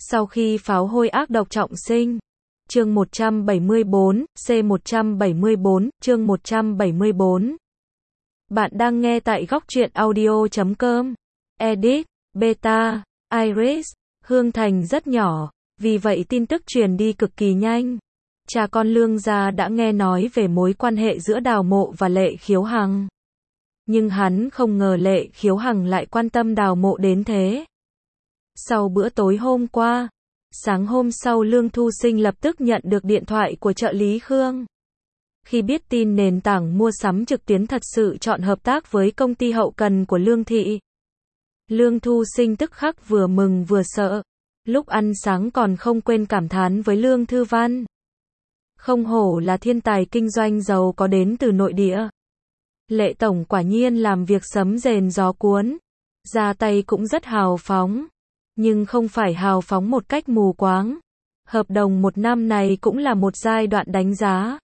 Sau khi pháo hôi ác độc trọng sinh. Chương 174, C174, chương 174. Bạn đang nghe tại góc truyện audio.com. Edit, Beta, Iris, Hương Thành rất nhỏ, vì vậy tin tức truyền đi cực kỳ nhanh. Cha con Lương gia đã nghe nói về mối quan hệ giữa Đào Mộ và Lệ Khiếu Hằng. Nhưng hắn không ngờ Lệ Khiếu Hằng lại quan tâm Đào Mộ đến thế. Sau bữa tối hôm qua, sáng hôm sau Lương Thu Sinh lập tức nhận được điện thoại của trợ lý Khương. Khi biết tin nền tảng mua sắm trực tuyến thật sự chọn hợp tác với công ty hậu cần của Lương Thị, Lương Thu Sinh tức khắc vừa mừng vừa sợ. Lúc ăn sáng còn không quên cảm thán với Lương Thư Văn. Không hổ là thiên tài kinh doanh giàu có đến từ nội địa. Lệ tổng quả nhiên làm việc sấm rền gió cuốn. Ra tay cũng rất hào phóng. Nhưng không phải hào phóng một cách mù quáng. Hợp đồng 1 năm này cũng là một giai đoạn đánh giá.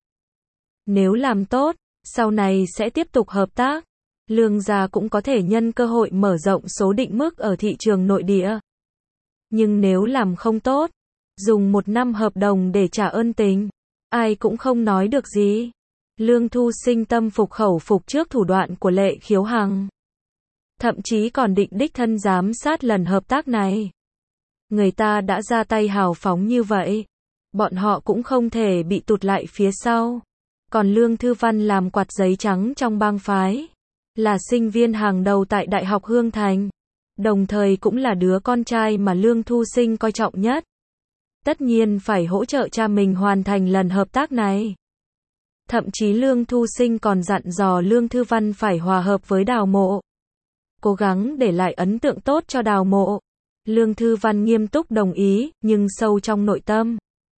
Nếu làm tốt, sau này sẽ tiếp tục hợp tác. Lương gia cũng có thể nhân cơ hội mở rộng số định mức ở thị trường nội địa. Nhưng nếu làm không tốt, dùng 1 năm hợp đồng để trả ơn tình, ai cũng không nói được gì. Lương Thu Sinh tâm phục khẩu phục trước thủ đoạn của Lệ Khiếu Hằng. Thậm chí còn định đích thân giám sát lần hợp tác này. Người ta đã ra tay hào phóng như vậy, bọn họ cũng không thể bị tụt lại phía sau. Còn Lương Thư Văn làm quạt giấy trắng trong bang phái, là sinh viên hàng đầu tại Đại học Hương Thành, đồng thời cũng là đứa con trai mà Lương Thu Sinh coi trọng nhất. Tất nhiên phải hỗ trợ cha mình hoàn thành lần hợp tác này. Thậm chí Lương Thu Sinh còn dặn dò Lương Thư Văn phải hòa hợp với Đào Mộ, cố gắng để lại ấn tượng tốt cho Đào Mộ. Lương Thư Văn nghiêm túc đồng ý, nhưng sâu trong nội tâm,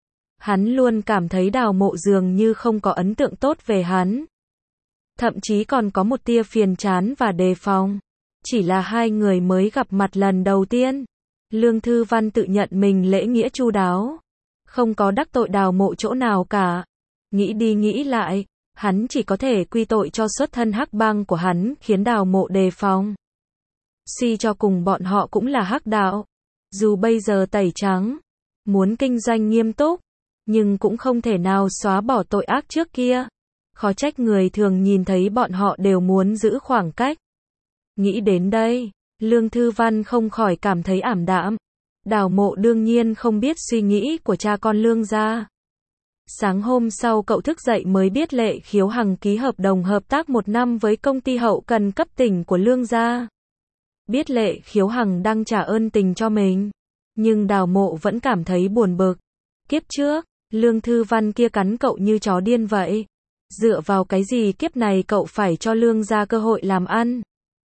hắn luôn cảm thấy Đào Mộ dường như không có ấn tượng tốt về hắn. Thậm chí còn có một tia phiền chán và đề phòng. Chỉ là hai người mới gặp mặt lần đầu tiên. Lương Thư Văn tự nhận mình lễ nghĩa chu đáo, không có đắc tội Đào Mộ chỗ nào cả. Nghĩ đi nghĩ lại, hắn chỉ có thể quy tội cho xuất thân hắc bang của hắn khiến Đào Mộ đề phòng. Suy cho cùng bọn họ cũng là hắc đạo. Dù bây giờ tẩy trắng, muốn kinh doanh nghiêm túc, nhưng cũng không thể nào xóa bỏ tội ác trước kia. Khó trách người thường nhìn thấy bọn họ đều muốn giữ khoảng cách. Nghĩ đến đây, Lương Thư Văn không khỏi cảm thấy ảm đạm. Đào Mộ đương nhiên không biết suy nghĩ của cha con Lương gia. Sáng hôm sau cậu thức dậy mới biết Lệ Khiếu Hằng ký hợp đồng hợp tác 1 năm với công ty hậu cần cấp tỉnh của Lương gia. Biết Lệ Khiếu Hằng đang trả ơn tình cho mình, nhưng Đào Mộ vẫn cảm thấy buồn bực. Kiếp trước, Lương Thư Văn kia cắn cậu như chó điên vậy. Dựa vào cái gì kiếp này cậu phải cho Lương gia cơ hội làm ăn?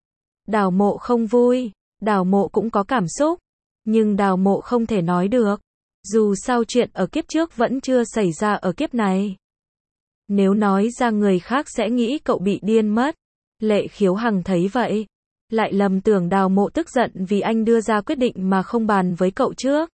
Đào Mộ không vui, Đào Mộ cũng có cảm xúc, nhưng Đào Mộ không thể nói được. Dù sao chuyện ở kiếp trước vẫn chưa xảy ra ở kiếp này. Nếu nói ra người khác sẽ nghĩ cậu bị điên mất. Lệ Khiếu Hằng thấy vậy, lại lầm tưởng Đào Mộ tức giận vì anh đưa ra quyết định mà không bàn với cậu trước.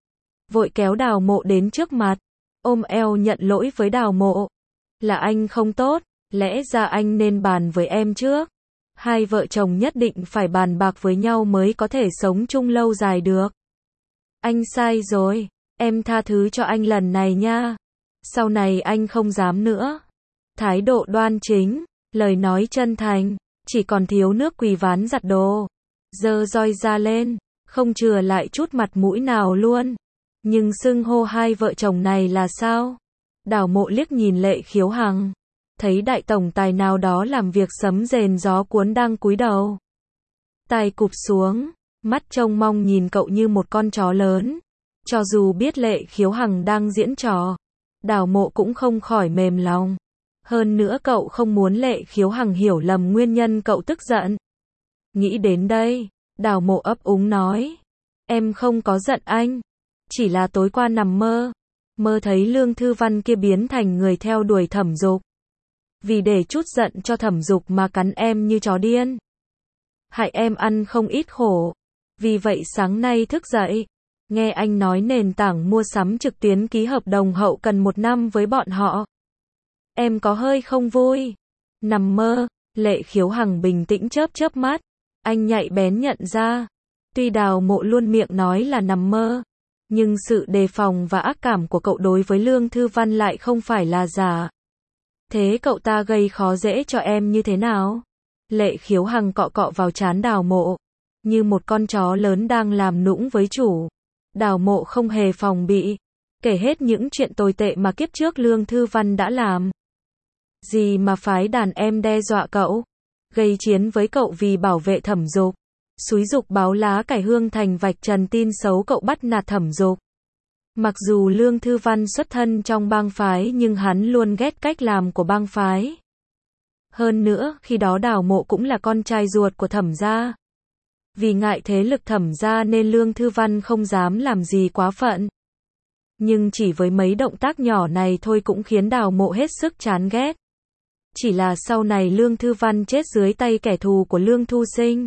Vội kéo Đào Mộ đến trước mặt, ôm eo nhận lỗi với Đào Mộ. Là anh không tốt, lẽ ra anh nên bàn với em trước. Hai vợ chồng nhất định phải bàn bạc với nhau mới có thể sống chung lâu dài được. Anh sai rồi, em tha thứ cho anh lần này nha. Sau này anh không dám nữa. Thái độ đoan chính, lời nói chân thành, chỉ còn thiếu nước quỳ ván giặt đồ. Giơ roi ra lên, không chừa lại chút mặt mũi nào luôn. Nhưng xưng hô hai vợ chồng này là sao? Đào Mộ liếc nhìn Lệ Khiếu Hằng, thấy đại tổng tài nào đó làm việc sấm rền gió cuốn đang cúi đầu, tai cụp xuống, mắt trông mong nhìn cậu như một con chó lớn. Cho dù biết Lệ Khiếu Hằng đang diễn trò, Đào Mộ cũng không khỏi mềm lòng. Hơn nữa cậu không muốn Lệ Khiếu Hằng hiểu lầm nguyên nhân cậu tức giận. Nghĩ đến đây, Đào Mộ ấp úng nói, em không có giận anh, chỉ là tối qua nằm mơ. Mơ thấy Lương Thư Văn kia biến thành người theo đuổi Thẩm Dục. Vì để chút giận cho Thẩm Dục mà cắn em như chó điên. Hại em ăn không ít khổ. Vì vậy sáng nay thức dậy, nghe anh nói nền tảng mua sắm trực tuyến ký hợp đồng hậu cần 1 năm với bọn họ. Em có hơi không vui. Nằm mơ, Lệ Khiếu Hằng bình tĩnh chớp chớp mắt. Anh nhạy bén nhận ra. Tuy Đào Mộ luôn miệng nói là nằm mơ, Nhưng sự đề phòng và ác cảm của cậu đối với Lương Thư Văn lại không phải là giả. Thế cậu ta gây khó dễ cho em như thế nào? Lệ Khiếu Hằng cọ cọ vào trán Đào Mộ, như một con chó lớn đang làm nũng với chủ. Đào Mộ không hề phòng bị, kể hết những chuyện tồi tệ mà kiếp trước Lương Thư Văn đã làm. Gì mà phái đàn em đe dọa cậu, gây chiến với cậu vì bảo vệ Thẩm Dục, xúi giục báo lá cải Hương Thành vạch trần tin xấu cậu bắt nạt Thẩm Dục. Mặc dù Lương Thư Văn xuất thân trong bang phái nhưng hắn luôn ghét cách làm của bang phái. Hơn nữa, khi đó Đào Mộ cũng là con trai ruột của Thẩm gia. Vì ngại thế lực Thẩm gia nên Lương Thư Văn không dám làm gì quá phận. Nhưng chỉ với mấy động tác nhỏ này thôi cũng khiến Đào Mộ hết sức chán ghét. Chỉ là sau này Lương Thư Văn chết dưới tay kẻ thù của Lương Thu Sinh.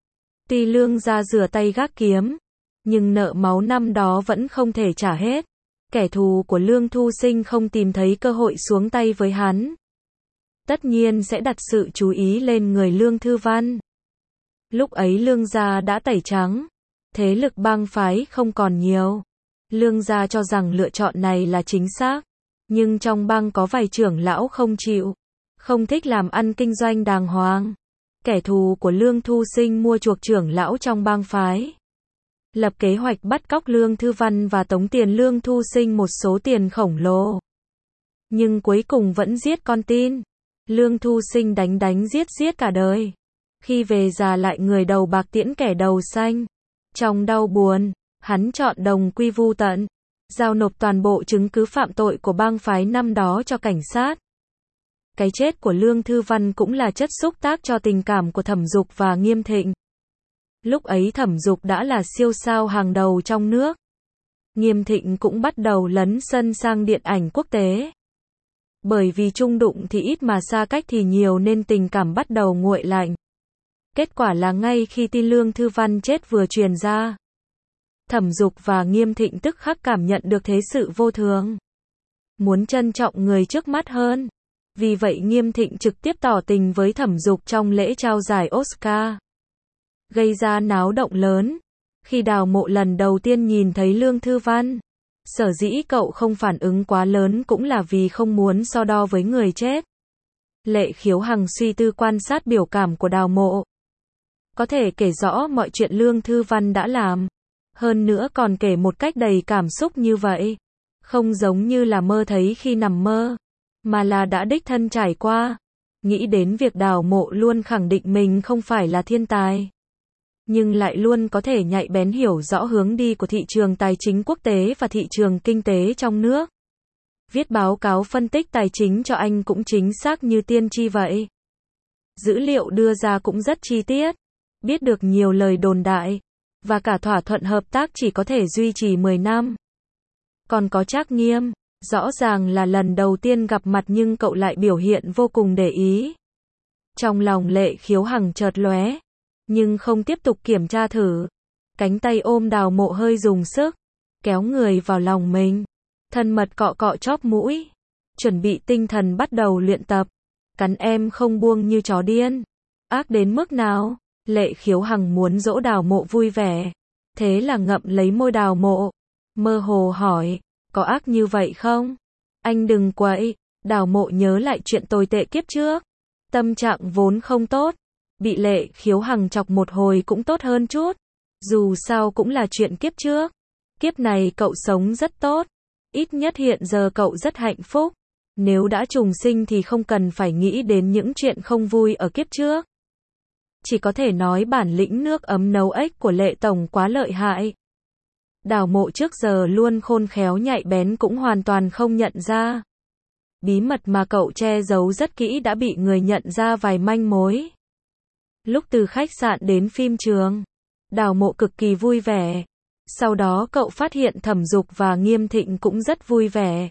Tuy Lương gia rửa tay gác kiếm, nhưng nợ máu năm đó vẫn không thể trả hết. Kẻ thù của Lương Thu Sinh không tìm thấy cơ hội xuống tay với hắn. Tất nhiên sẽ đặt sự chú ý lên người Lương Thư Văn. Lúc ấy Lương gia đã tẩy trắng, thế lực bang phái không còn nhiều. Lương gia cho rằng lựa chọn này là chính xác, nhưng trong bang có vài trưởng lão không chịu, không thích làm ăn kinh doanh đàng hoàng. Kẻ thù của Lương Thu Sinh mua chuộc trưởng lão trong bang phái, lập kế hoạch bắt cóc Lương Thư Văn và tống tiền Lương Thu Sinh một số tiền khổng lồ. Nhưng cuối cùng vẫn giết con tin. Lương Thu Sinh đánh giết cả đời. Khi về già lại người đầu bạc tiễn kẻ đầu xanh. Trong đau buồn, hắn chọn đồng quy vu tận, giao nộp toàn bộ chứng cứ phạm tội của bang phái năm đó cho cảnh sát. Cái chết của Lương Thư Văn cũng là chất xúc tác cho tình cảm của Thẩm Dục và Nghiêm Thịnh. Lúc ấy Thẩm Dục đã là siêu sao hàng đầu trong nước. Nghiêm Thịnh cũng bắt đầu lấn sân sang điện ảnh quốc tế. Bởi vì chung đụng thì ít mà xa cách thì nhiều nên tình cảm bắt đầu nguội lạnh. Kết quả là ngay khi tin Lương Thư Văn chết vừa truyền ra, Thẩm Dục và Nghiêm Thịnh tức khắc cảm nhận được thế sự vô thường. Muốn trân trọng người trước mắt hơn. Vì vậy Nghiêm Thịnh trực tiếp tỏ tình với Thẩm Dục trong lễ trao giải Oscar. Gây ra náo động lớn. Khi Đào Mộ lần đầu tiên nhìn thấy Lương Thư Văn, sở dĩ cậu không phản ứng quá lớn cũng là vì không muốn so đo với người chết. Lệ Khiếu Hằng suy tư quan sát biểu cảm của Đào Mộ. Có thể kể rõ mọi chuyện Lương Thư Văn đã làm. Hơn nữa còn kể một cách đầy cảm xúc như vậy. Không giống như là mơ thấy khi nằm mơ, mà là đã đích thân trải qua. Nghĩ đến việc Đào Mộ luôn khẳng định mình không phải là thiên tài, nhưng lại luôn có thể nhạy bén hiểu rõ hướng đi của thị trường tài chính quốc tế và thị trường kinh tế trong nước. Viết báo cáo phân tích tài chính cho anh cũng chính xác như tiên tri vậy. Dữ liệu đưa ra cũng rất chi tiết, biết được nhiều lời đồn đại, và cả thỏa thuận hợp tác chỉ có thể duy trì 10 năm. Còn có Trác Nghiêm, rõ ràng là lần đầu tiên gặp mặt nhưng cậu lại biểu hiện vô cùng để ý. Trong lòng Lệ Khiếu Hằng chợt lóe, nhưng không tiếp tục kiểm tra thử. Cánh tay ôm Đào Mộ hơi dùng sức, kéo người vào lòng mình, thân mật cọ cọ chóp mũi, chuẩn bị tinh thần bắt đầu luyện tập. Cắn em không buông như chó điên. Ác đến mức nào? Lệ Khiếu Hằng muốn dỗ Đào Mộ vui vẻ, thế là ngậm lấy môi Đào Mộ, mơ hồ hỏi, có ác như vậy không? Anh đừng quậy. Đào Mộ nhớ lại chuyện tồi tệ kiếp trước, tâm trạng vốn không tốt, bị Lệ Khiếu Hằng chọc một hồi cũng tốt hơn chút. Dù sao cũng là chuyện kiếp trước. Kiếp này cậu sống rất tốt, ít nhất hiện giờ cậu rất hạnh phúc. Nếu đã trùng sinh thì không cần phải nghĩ đến những chuyện không vui ở kiếp trước. Chỉ có thể nói bản lĩnh nước ấm nấu ếch của Lệ Tổng quá lợi hại. Đào Mộ trước giờ luôn khôn khéo nhạy bén cũng hoàn toàn không nhận ra. Bí mật mà cậu che giấu rất kỹ đã bị người nhận ra vài manh mối. Lúc từ khách sạn đến phim trường, Đào Mộ cực kỳ vui vẻ. Sau đó cậu phát hiện Thẩm Dục và Nghiêm Thịnh cũng rất vui vẻ.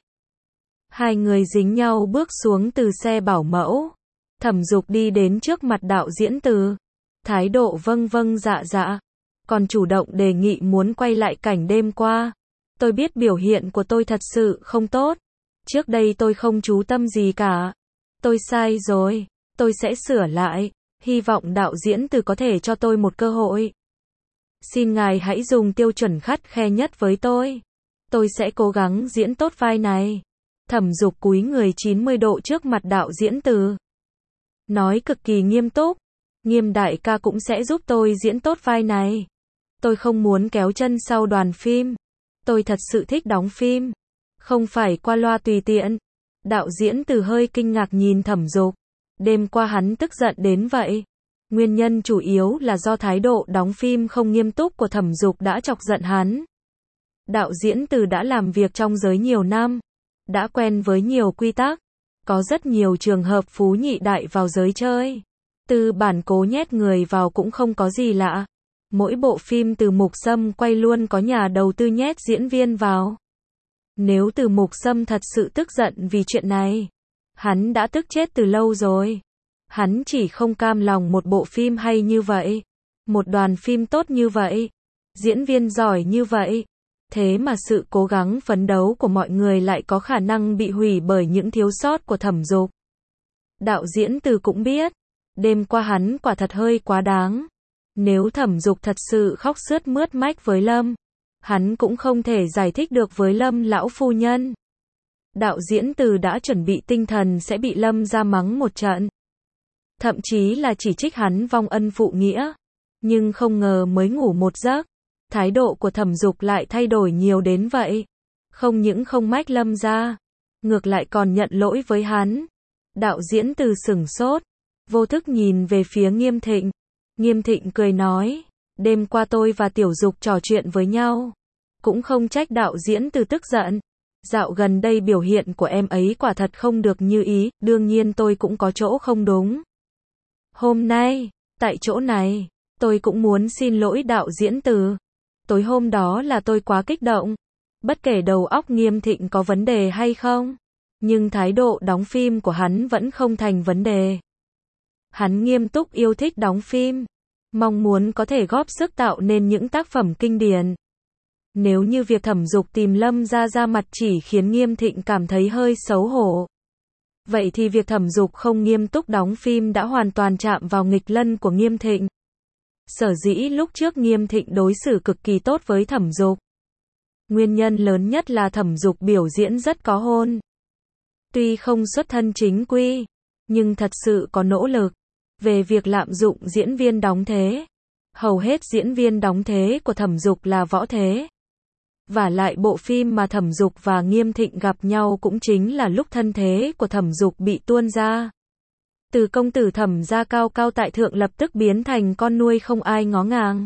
Hai người dính nhau bước xuống từ xe bảo mẫu. Thẩm Dục đi đến trước mặt đạo diễn Từ, thái độ vâng vâng dạ dạ, còn chủ động đề nghị muốn quay lại cảnh đêm qua. Tôi biết biểu hiện của tôi thật sự không tốt. Trước đây tôi không chú tâm gì cả. Tôi sai rồi. Tôi sẽ sửa lại. Hy vọng đạo diễn Từ có thể cho tôi một cơ hội. Xin ngài hãy dùng tiêu chuẩn khắt khe nhất với tôi. Tôi sẽ cố gắng diễn tốt vai này. Thẩm Dục cúi người 90 độ trước mặt đạo diễn Từ. Nói cực kỳ nghiêm túc. Nghiêm đại ca cũng sẽ giúp tôi diễn tốt vai này. Tôi không muốn kéo chân sau đoàn phim. Tôi thật sự thích đóng phim. Không phải qua loa tùy tiện. Đạo diễn Từ hơi kinh ngạc nhìn Thẩm Dục. Đêm qua hắn tức giận đến vậy. Nguyên nhân chủ yếu là do thái độ đóng phim không nghiêm túc của Thẩm Dục đã chọc giận hắn. Đạo diễn Từ đã làm việc trong giới nhiều năm. Đã quen với nhiều quy tắc. Có rất nhiều trường hợp phú nhị đại vào giới chơi. Từ bản cố nhét người vào cũng không có gì lạ. Mỗi bộ phim Từ Mục Sâm quay luôn có nhà đầu tư nhét diễn viên vào. Nếu Từ Mục Sâm thật sự tức giận vì chuyện này, hắn đã tức chết từ lâu rồi. Hắn chỉ không cam lòng một bộ phim hay như vậy, một đoàn phim tốt như vậy, diễn viên giỏi như vậy. Thế mà sự cố gắng phấn đấu của mọi người lại có khả năng bị hủy bởi những thiếu sót của Thẩm Dục. Đạo diễn Từ cũng biết, đêm qua hắn quả thật hơi quá đáng. Nếu Thẩm Dục thật sự khóc sướt mướt mách với Lâm, hắn cũng không thể giải thích được với Lâm lão phu nhân. Đạo diễn Từ đã chuẩn bị tinh thần sẽ bị Lâm ra mắng một trận. Thậm chí là chỉ trích hắn vong ân phụ nghĩa. Nhưng không ngờ mới ngủ một giấc, thái độ của Thẩm Dục lại thay đổi nhiều đến vậy. Không những không mách Lâm ra, ngược lại còn nhận lỗi với hắn. Đạo diễn Từ sửng sốt, vô thức nhìn về phía Nghiêm Thịnh. Nghiêm Thịnh cười nói, đêm qua tôi và Tiểu Dục trò chuyện với nhau. Cũng không trách đạo diễn Từ tức giận. Dạo gần đây biểu hiện của em ấy quả thật không được như ý, đương nhiên tôi cũng có chỗ không đúng. Hôm nay, tại chỗ này, tôi cũng muốn xin lỗi đạo diễn Từ. Tối hôm đó là tôi quá kích động. Bất kể đầu óc Nghiêm Thịnh có vấn đề hay không, nhưng thái độ đóng phim của hắn vẫn không thành vấn đề. Hắn nghiêm túc yêu thích đóng phim, mong muốn có thể góp sức tạo nên những tác phẩm kinh điển. Nếu như việc Thẩm Dục tìm Lâm ra mặt chỉ khiến Nghiêm Thịnh cảm thấy hơi xấu hổ, vậy thì việc Thẩm Dục không nghiêm túc đóng phim đã hoàn toàn chạm vào nghịch lân của Nghiêm Thịnh. Sở dĩ lúc trước Nghiêm Thịnh đối xử cực kỳ tốt với Thẩm Dục. Nguyên nhân lớn nhất là Thẩm Dục biểu diễn rất có hồn. Tuy không xuất thân chính quy, nhưng thật sự có nỗ lực. Về việc lạm dụng diễn viên đóng thế, hầu hết diễn viên đóng thế của Thẩm Dục là võ thế. Vả lại bộ phim mà Thẩm Dục và Nghiêm Thịnh gặp nhau cũng chính là lúc thân thế của Thẩm Dục bị tuôn ra. Từ công tử Thẩm gia cao cao tại thượng lập tức biến thành con nuôi không ai ngó ngàng.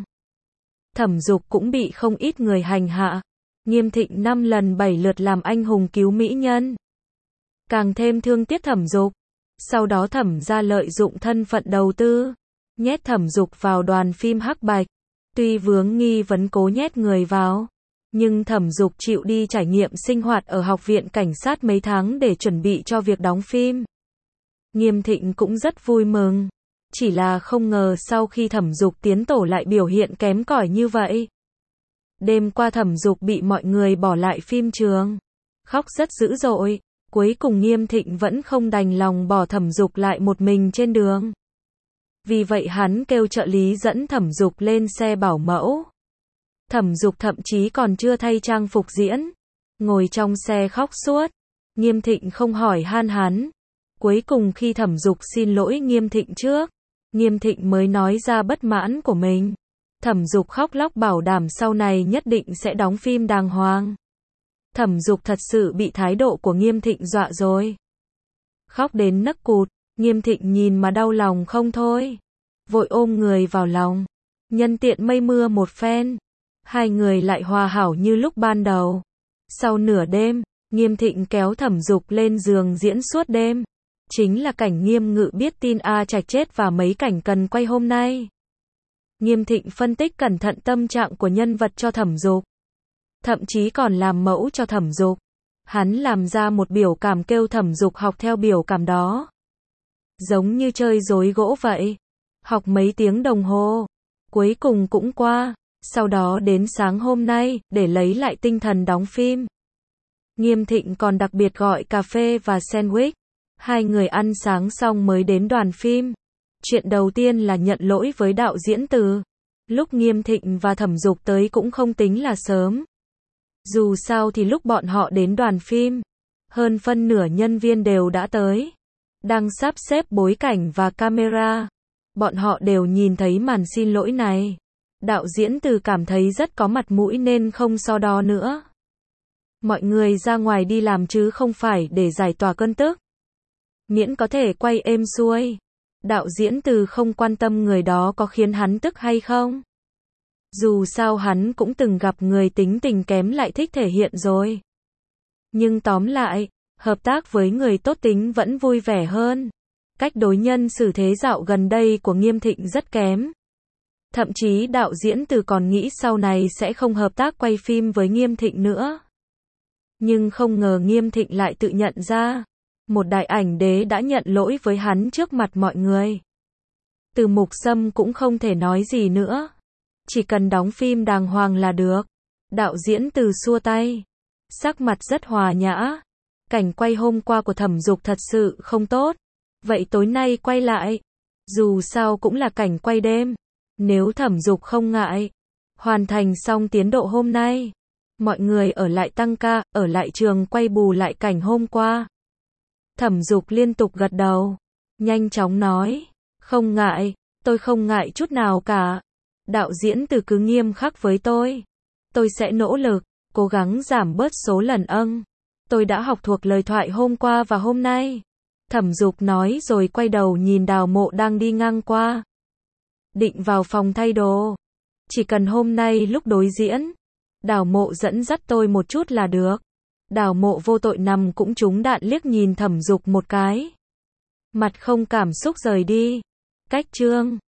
Thẩm Dục cũng bị không ít người hành hạ. Nghiêm Thịnh 5 lần 7 lượt làm anh hùng cứu mỹ nhân. Càng thêm thương tiếc Thẩm Dục. Sau đó Thẩm gia lợi dụng thân phận đầu tư, nhét Thẩm Dục vào đoàn phim hắc bạch. Tuy vướng nghi vấn cố nhét người vào, nhưng Thẩm Dục chịu đi trải nghiệm sinh hoạt ở học viện cảnh sát mấy tháng để chuẩn bị cho việc đóng phim. Nghiêm Thịnh cũng rất vui mừng, chỉ là không ngờ sau khi Thẩm Dục tiến tổ lại biểu hiện kém cỏi như vậy. Đêm qua Thẩm Dục bị mọi người bỏ lại phim trường, khóc rất dữ dội. Cuối cùng Nghiêm Thịnh vẫn không đành lòng bỏ Thẩm Dục lại một mình trên đường. Vì vậy hắn kêu trợ lý dẫn Thẩm Dục lên xe bảo mẫu. Thẩm Dục thậm chí còn chưa thay trang phục diễn, ngồi trong xe khóc suốt. Nghiêm Thịnh không hỏi han hắn. Cuối cùng khi Thẩm Dục xin lỗi Nghiêm Thịnh trước, Nghiêm Thịnh mới nói ra bất mãn của mình. Thẩm Dục khóc lóc bảo đảm sau này nhất định sẽ đóng phim đàng hoàng. Thẩm Dục thật sự bị thái độ của Nghiêm Thịnh dọa rồi. Khóc đến nấc cụt, Nghiêm Thịnh nhìn mà đau lòng không thôi. Vội ôm người vào lòng. Nhân tiện mây mưa một phen. Hai người lại hòa hảo như lúc ban đầu. Sau nửa đêm, Nghiêm Thịnh kéo Thẩm Dục lên giường diễn suốt đêm. Chính là cảnh Nghiêm Ngự biết tin A Trạch chết và mấy cảnh cần quay hôm nay. Nghiêm Thịnh phân tích cẩn thận tâm trạng của nhân vật cho Thẩm Dục. Thậm chí còn làm mẫu cho Thẩm Dục. Hắn làm ra một biểu cảm kêu Thẩm Dục học theo biểu cảm đó. Giống như chơi rối gỗ vậy. Học mấy tiếng đồng hồ. Cuối cùng cũng qua. Sau đó đến sáng hôm nay, để lấy lại tinh thần đóng phim. Nghiêm Thịnh còn đặc biệt gọi cà phê và sandwich. Hai người ăn sáng xong mới đến đoàn phim. Chuyện đầu tiên là nhận lỗi với đạo diễn Từ. Lúc Nghiêm Thịnh và Thẩm Dục tới cũng không tính là sớm. Dù sao thì lúc bọn họ đến đoàn phim, hơn phân nửa nhân viên đều đã tới. Đang sắp xếp bối cảnh và camera. Bọn họ đều nhìn thấy màn xin lỗi này. Đạo diễn Từ cảm thấy rất có mặt mũi nên không so đo nữa. Mọi người ra ngoài đi làm chứ không phải để giải tỏa cơn tức. Miễn có thể quay êm xuôi. Đạo diễn Từ không quan tâm người đó có khiến hắn tức hay không. Dù sao hắn cũng từng gặp người tính tình kém lại thích thể hiện rồi. Nhưng tóm lại, hợp tác với người tốt tính vẫn vui vẻ hơn. Cách đối nhân xử thế dạo gần đây của Nghiêm Thịnh rất kém. Thậm chí đạo diễn Từ còn nghĩ sau này sẽ không hợp tác quay phim với Nghiêm Thịnh nữa. Nhưng không ngờ Nghiêm Thịnh lại tự nhận ra. Một đại ảnh đế đã nhận lỗi với hắn trước mặt mọi người. Từ Mục Sâm cũng không thể nói gì nữa. Chỉ cần đóng phim đàng hoàng là được. Đạo diễn Từ xua tay. Sắc mặt rất hòa nhã. Cảnh quay hôm qua của Thẩm Dục thật sự không tốt. Vậy tối nay quay lại. Dù sao cũng là cảnh quay đêm. Nếu Thẩm Dục không ngại. Hoàn thành xong tiến độ hôm nay. Mọi người ở lại tăng ca, ở lại trường quay bù lại cảnh hôm qua. Thẩm Dục liên tục gật đầu. Nhanh chóng nói. Không ngại, tôi không ngại chút nào cả. Đạo diễn Từ cứ nghiêm khắc với tôi. Tôi sẽ nỗ lực, cố gắng giảm bớt số lần tôi đã học thuộc lời thoại hôm qua và hôm nay. Thẩm Dục nói rồi quay đầu nhìn Đào Mộ đang đi ngang qua. Định vào phòng thay đồ. Chỉ cần hôm nay lúc đối diễn, Đào Mộ dẫn dắt tôi một chút là được. Đào Mộ vô tội nằm cũng trúng đạn liếc nhìn Thẩm Dục một cái. Mặt không cảm xúc rời đi. Cách chương